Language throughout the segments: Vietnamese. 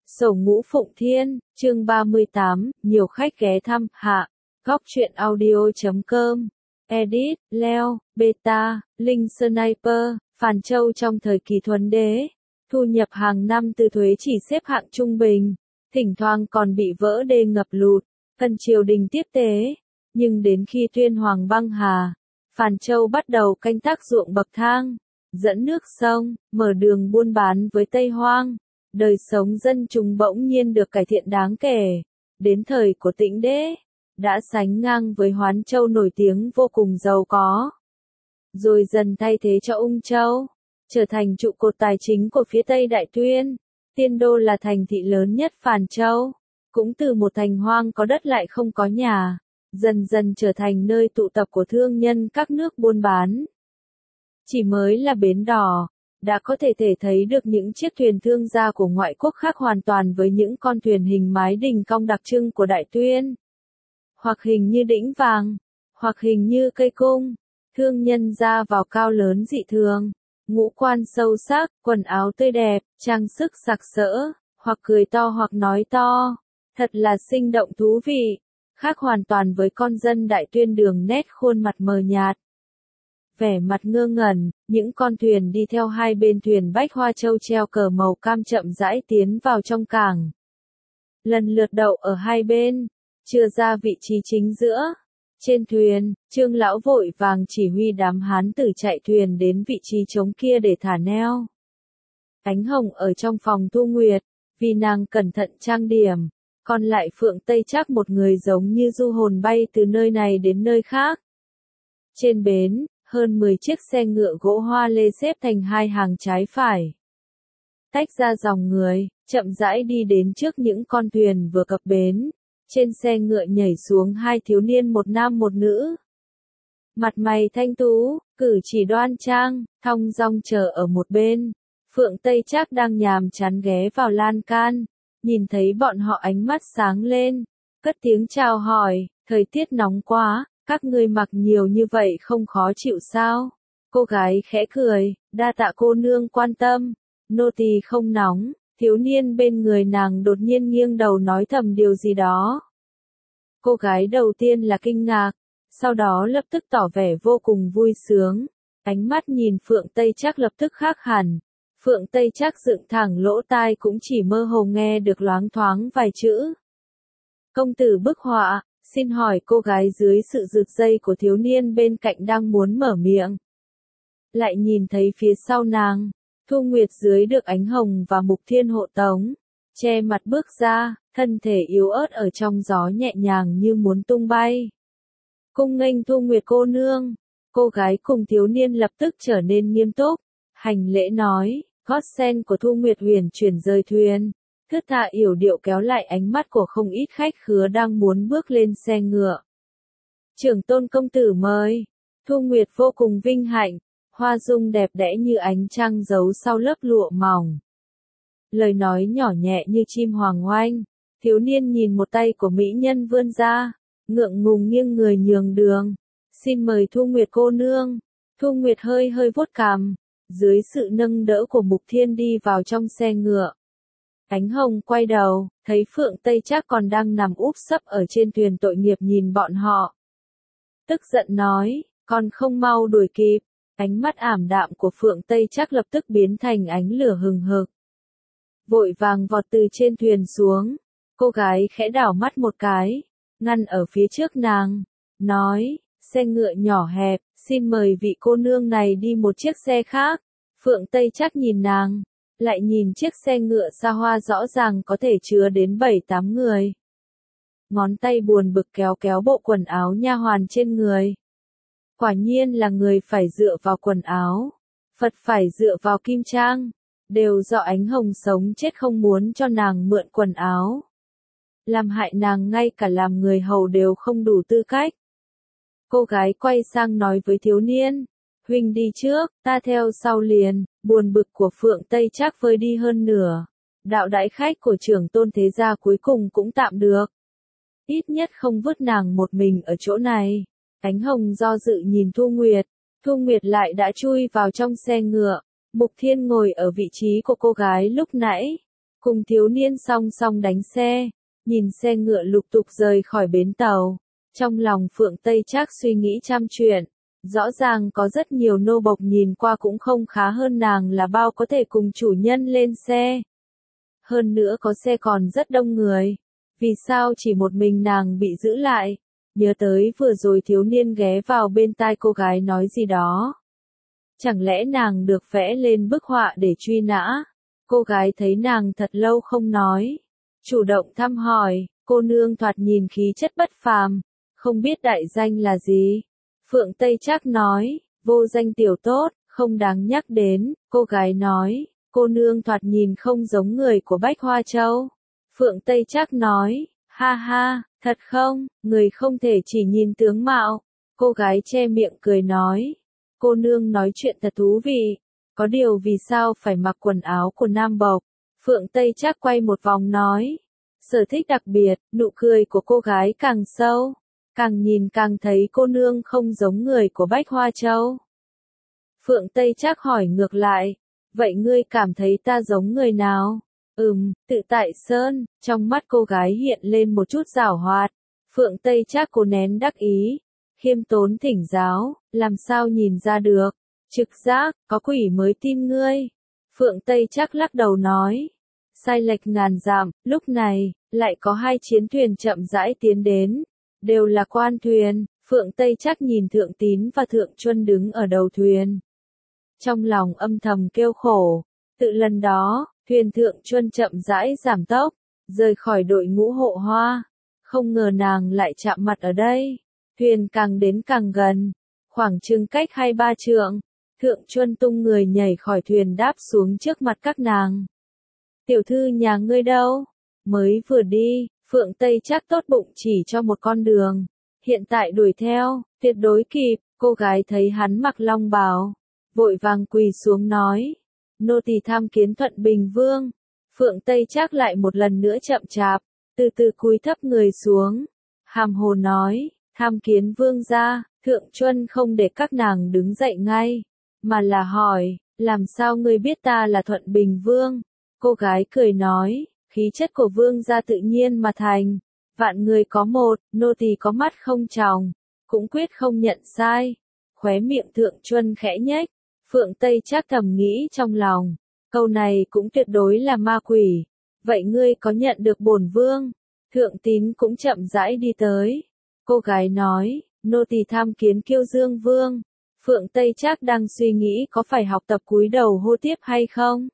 Sổ Ngũ Phụng Thiên, chương 38, nhiều khách ghé thăm, hạ. Góc truyện audio.com. Edit, Leo, Beta, Linh Sniper, Phàn Châu trong thời kỳ Thuấn Đế. Thu nhập hàng năm từ thuế chỉ xếp hạng trung bình, thỉnh thoảng còn bị vỡ đê ngập lụt, cần triều đình tiếp tế. Nhưng đến khi Tuyên Hoàng băng hà, Phàn Châu bắt đầu canh tác ruộng bậc thang, dẫn nước sông, mở đường buôn bán với Tây Hoang. Đời sống dân chúng bỗng nhiên được cải thiện đáng kể. Đến thời của Tĩnh Đế, đã sánh ngang với Hoán Châu nổi tiếng vô cùng giàu có. Rồi dần thay thế cho Ung Châu, trở thành trụ cột tài chính của phía Tây Đại Tuyên. Tiên Đô là thành thị lớn nhất Phàn Châu, cũng từ một thành hoang có đất lại không có nhà, dần dần trở thành nơi tụ tập của thương nhân các nước buôn bán. Chỉ mới là bến đò, đã có thể thấy được những chiếc thuyền thương gia của ngoại quốc khác hoàn toàn với những con thuyền hình mái đình cong đặc trưng của Đại Tuyên. Hoặc hình như đĩnh vàng, hoặc hình như cây cung, thương nhân ra vào cao lớn dị thường, ngũ quan sâu sắc, quần áo tươi đẹp, trang sức sặc sỡ, hoặc cười to hoặc nói to, thật là sinh động thú vị, khác hoàn toàn với con dân Đại Tuyên đường nét khuôn mặt mờ nhạt. Vẻ mặt ngơ ngẩn, những con thuyền đi theo hai bên thuyền bách hoa châu treo cờ màu cam chậm rãi tiến vào trong cảng. Lần lượt đậu ở hai bên, chưa ra vị trí chính giữa. Trên thuyền, Trương lão vội vàng chỉ huy đám hán tử chạy thuyền đến vị trí trống kia để thả neo. Ánh Hồng ở trong phòng Thu Nguyệt, vì nàng cẩn thận trang điểm, còn lại Phượng Tây Trác một người giống như du hồn bay từ nơi này đến nơi khác. Trên bến, hơn 10 chiếc xe ngựa gỗ hoa lê xếp thành hai hàng trái phải. Tách ra dòng người, chậm rãi đi đến trước những con thuyền vừa cập bến. Trên xe ngựa nhảy xuống hai thiếu niên một nam một nữ. Mặt mày thanh tú, cử chỉ đoan trang, thong dong chờ ở một bên. Phượng Tây Trác đang nhàm chán ghé vào lan can, nhìn thấy bọn họ ánh mắt sáng lên, cất tiếng chào hỏi, thời tiết nóng quá. Các ngươi mặc nhiều như vậy không khó chịu sao? Cô gái khẽ cười, đa tạ cô nương quan tâm, nô tỳ không nóng. Thiếu niên bên người nàng đột nhiên nghiêng đầu nói thầm điều gì đó. Cô gái đầu tiên là kinh ngạc, sau đó lập tức tỏ vẻ vô cùng vui sướng. Ánh mắt nhìn Phượng Tây Trác lập tức khác hẳn. Phượng Tây Trác dựng thẳng lỗ tai cũng chỉ mơ hồ nghe được loáng thoáng vài chữ. Công tử bức họa. Xin hỏi cô gái dưới sự rực dây của thiếu niên bên cạnh đang muốn mở miệng. Lại nhìn thấy phía sau nàng, Thu Nguyệt dưới được Ánh Hồng và Mục Thiên hộ tống, che mặt bước ra, thân thể yếu ớt ở trong gió nhẹ nhàng như muốn tung bay. Cung nghênh Thu Nguyệt cô nương, cô gái cùng thiếu niên lập tức trở nên nghiêm túc, hành lễ nói, gót sen của Thu Nguyệt huyền chuyển rời thuyền. Thướt tha yểu điệu kéo lại ánh mắt của không ít khách khứa đang muốn bước lên xe ngựa. Trưởng tôn công tử mời. Thu Nguyệt vô cùng vinh hạnh, hoa dung đẹp đẽ như ánh trăng giấu sau lớp lụa mỏng. Lời nói nhỏ nhẹ như chim hoàng oanh, thiếu niên nhìn một tay của mỹ nhân vươn ra, ngượng ngùng nghiêng người nhường đường. Xin mời Thu Nguyệt cô nương. Thu Nguyệt hơi vuốt cằm, dưới sự nâng đỡ của Mục Thiên đi vào trong xe ngựa. Ánh Hồng quay đầu, thấy Phượng Tây Trác còn đang nằm úp sấp ở trên thuyền tội nghiệp nhìn bọn họ. Tức giận nói, còn không mau đuổi kịp. Ánh mắt ảm đạm của Phượng Tây Trác lập tức biến thành ánh lửa hừng hực. Vội vàng vọt từ trên thuyền xuống, cô gái khẽ đảo mắt một cái, ngăn ở phía trước nàng, nói, xe ngựa nhỏ hẹp, xin mời vị cô nương này đi một chiếc xe khác. Phượng Tây Trác nhìn nàng, lại nhìn chiếc xe ngựa xa hoa rõ ràng có thể chứa đến 7-8 người. Ngón tay buồn bực kéo bộ quần áo nha hoàn trên người. Quả nhiên là người phải dựa vào quần áo, Phật phải dựa vào kim trang, đều do Ánh Hồng sống chết không muốn cho nàng mượn quần áo. Làm hại nàng ngay cả làm người hầu đều không đủ tư cách. Cô gái quay sang nói với thiếu niên, huynh đi trước, ta theo sau liền. Buồn bực của Phượng Tây Trác vơi đi hơn nửa. Đạo đãi khách của trưởng tôn thế gia cuối cùng cũng tạm được. Ít nhất không vứt nàng một mình ở chỗ này. Ánh Hồng do dự nhìn Thu Nguyệt. Thu Nguyệt lại đã chui vào trong xe ngựa. Mục Thiên ngồi ở vị trí của cô gái lúc nãy. cùng thiếu niên song song đánh xe, nhìn xe ngựa lục tục rời khỏi bến tàu. Trong lòng Phượng Tây Trác suy nghĩ trăm chuyện, rõ ràng có rất nhiều nô bộc nhìn qua cũng không khá hơn nàng là bao có thể cùng chủ nhân lên xe. Hơn nữa có xe còn rất đông người, vì sao chỉ một mình nàng bị giữ lại? Nhớ tới vừa rồi thiếu niên ghé vào bên tai cô gái nói gì đó. Chẳng lẽ nàng được vẽ lên bức họa để truy nã? Cô gái thấy nàng thật lâu không nói, chủ động thăm hỏi, cô nương thoạt nhìn khí chất bất phàm, không biết đại danh là gì? Phượng Tây Trác nói, vô danh tiểu tốt, không đáng nhắc đến. Cô gái nói, cô nương thoạt nhìn không giống người của Bách Hoa Châu. Phượng Tây Trác nói, ha ha, thật không, người không thể chỉ nhìn tướng mạo. Cô gái che miệng cười nói, cô nương nói chuyện thật thú vị, có điều vì sao phải mặc quần áo của nam bộc? Phượng Tây Trác quay một vòng nói, sở thích đặc biệt. Nụ cười của cô gái càng sâu, càng nhìn càng thấy cô nương không giống người của Bách Hoa Châu. Phượng Tây Trác hỏi ngược lại, vậy ngươi cảm thấy ta giống người nào? Tự tại sơn. Trong mắt cô gái hiện lên một chút giảo hoạt. Phượng Tây Trác cố nén đắc ý, khiêm tốn thỉnh giáo, làm sao nhìn ra được? Trực giác, có quỷ mới tin ngươi. Phượng Tây Trác lắc đầu nói, sai lệch ngàn dặm. Lúc này, lại có hai chiến thuyền chậm rãi tiến đến, đều là quan thuyền. Phượng Tây Trác nhìn Thượng Tín và Thượng Chuân đứng ở đầu thuyền. Trong lòng âm thầm kêu khổ, tự lần đó, thuyền Thượng Chuân chậm rãi giảm tốc, rời khỏi đội ngũ hộ hoa. Không ngờ nàng lại chạm mặt ở đây. Thuyền càng đến càng gần, khoảng chừng cách 2-3 trượng. Thượng Chuân tung người nhảy khỏi thuyền đáp xuống trước mặt các nàng. Tiểu thư nhà ngươi đâu? Mới vừa đi. Phượng Tây Trác tốt bụng chỉ cho một con đường. Hiện tại đuổi theo, tuyệt đối kịp. Cô gái thấy hắn mặc long bào, vội vàng quỳ xuống nói, nô tỳ tham kiến Thuận Bình Vương. Phượng Tây Trác lại một lần nữa chậm chạp, từ từ cúi thấp người xuống, hàm hồ nói, tham kiến vương gia. Thượng Chuân không để các nàng đứng dậy ngay, mà là hỏi, làm sao ngươi biết ta là Thuận Bình Vương? Cô gái cười nói, khí chất của vương gia tự nhiên mà thành, vạn người có một, nô tỳ có mắt không tròng, cũng quyết không nhận sai. Khóe miệng Thượng Chuân khẽ nhếch, Phượng Tây Trác thầm nghĩ trong lòng, câu này cũng tuyệt đối là ma quỷ. Vậy ngươi có nhận được bổn vương? Thượng Tín cũng chậm rãi đi tới. Cô gái nói, nô tỳ tham kiến Kiêu Dương Vương. Phượng Tây Trác đang suy nghĩ có phải học tập cúi đầu hô tiếp hay không.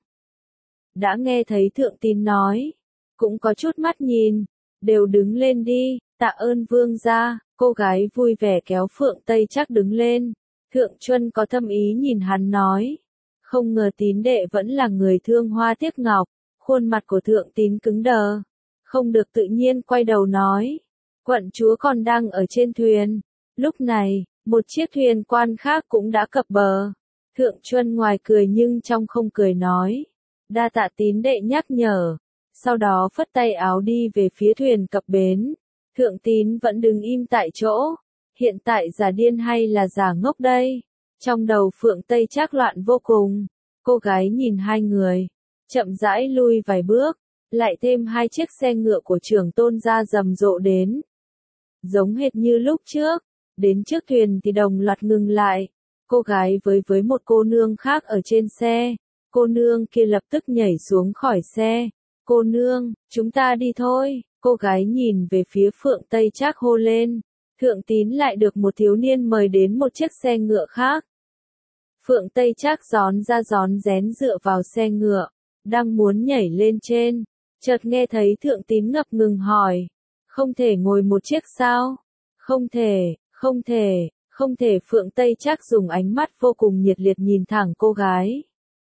Đã nghe thấy Thượng Tín nói, cũng có chút mắt nhìn, đều đứng lên đi, tạ ơn vương gia. Cô gái vui vẻ kéo Phượng Tây Trác đứng lên. Thượng Chuân có thâm ý nhìn hắn nói, không ngờ Tín đệ vẫn là người thương hoa tiếc ngọc. Khuôn mặt của Thượng Tín cứng đờ, không được tự nhiên quay đầu nói, quận chúa còn đang ở trên thuyền. Lúc này, một chiếc thuyền quan khác cũng đã cập bờ. Thượng Chuân ngoài cười nhưng trong không cười nói, đa tạ Tín đệ nhắc nhở. Sau đó phất tay áo đi về phía thuyền cập bến. Thượng Tín vẫn đứng im tại chỗ. Hiện tại giả điên hay là giả ngốc đây? Trong đầu Phượng Tây Trác loạn vô cùng. Cô gái nhìn hai người, chậm rãi lui vài bước, lại thêm hai chiếc xe ngựa của trưởng tôn gia rầm rộ đến. Giống hệt như lúc trước, đến trước thuyền thì đồng loạt ngừng lại. Cô gái với một cô nương khác ở trên xe. Cô nương kia lập tức nhảy xuống khỏi xe. Cô nương, chúng ta đi thôi. Cô gái nhìn về phía Phượng Tây Trác hô lên. Thượng Tín lại được một thiếu niên mời đến một chiếc xe ngựa khác. Phượng Tây Trác rón ra rón rén dựa vào xe ngựa, đang muốn nhảy lên trên, chợt nghe thấy Thượng Tín ngập ngừng hỏi, không thể ngồi một chiếc sao? Không thể, không thể, không thể. Phượng Tây Trác dùng ánh mắt vô cùng nhiệt liệt nhìn thẳng cô gái.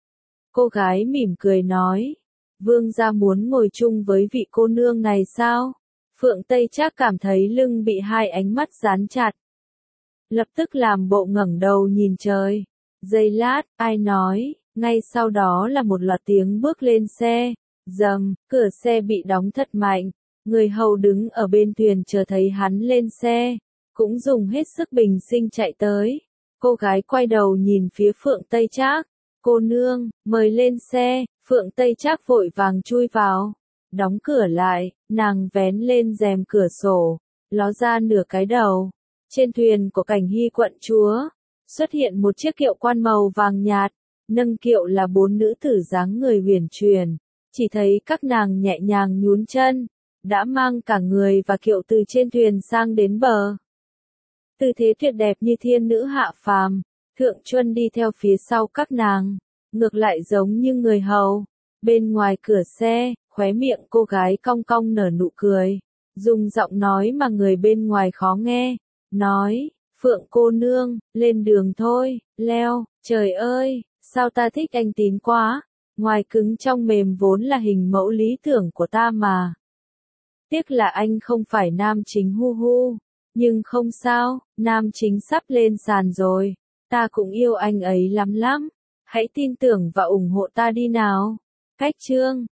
Cô gái mỉm cười nói, vương gia muốn ngồi chung với vị cô nương này sao? Phượng Tây Trác cảm thấy lưng bị hai ánh mắt dán chặt. Lập tức làm bộ ngẩng đầu nhìn trời. Giây lát, ai nói, ngay sau đó là một loạt tiếng bước lên xe. Dầm, cửa xe bị đóng thật mạnh. Người hầu đứng ở bên thuyền chờ thấy hắn lên xe, cũng dùng hết sức bình sinh chạy tới. Cô gái quay đầu nhìn phía Phượng Tây Trác. Cô nương, mời lên xe. Phượng Tây Trác vội vàng chui vào, đóng cửa lại, nàng vén lên rèm cửa sổ, ló ra nửa cái đầu. Trên thuyền của Cảnh Hy quận chúa, xuất hiện một chiếc kiệu quan màu vàng nhạt, nâng kiệu là 4 nữ tử dáng người huyền truyền, chỉ thấy các nàng nhẹ nhàng nhún chân, đã mang cả người và kiệu từ trên thuyền sang đến bờ. Tư thế tuyệt đẹp như thiên nữ hạ phàm, Thượng Chuân đi theo phía sau các nàng, ngược lại giống như người hầu. Bên ngoài cửa xe, khóe miệng cô gái cong cong nở nụ cười, dùng giọng nói mà người bên ngoài khó nghe, nói, Phượng cô nương, lên đường thôi, leo, trời ơi, sao ta thích anh Tín quá, ngoài cứng trong mềm vốn là hình mẫu lý tưởng của ta mà. Tiếc là anh không phải nam chính hu hu, nhưng không sao, nam chính sắp lên sàn rồi, ta cũng yêu anh ấy lắm lắm, hãy tin tưởng và ủng hộ ta đi nào. Khách chương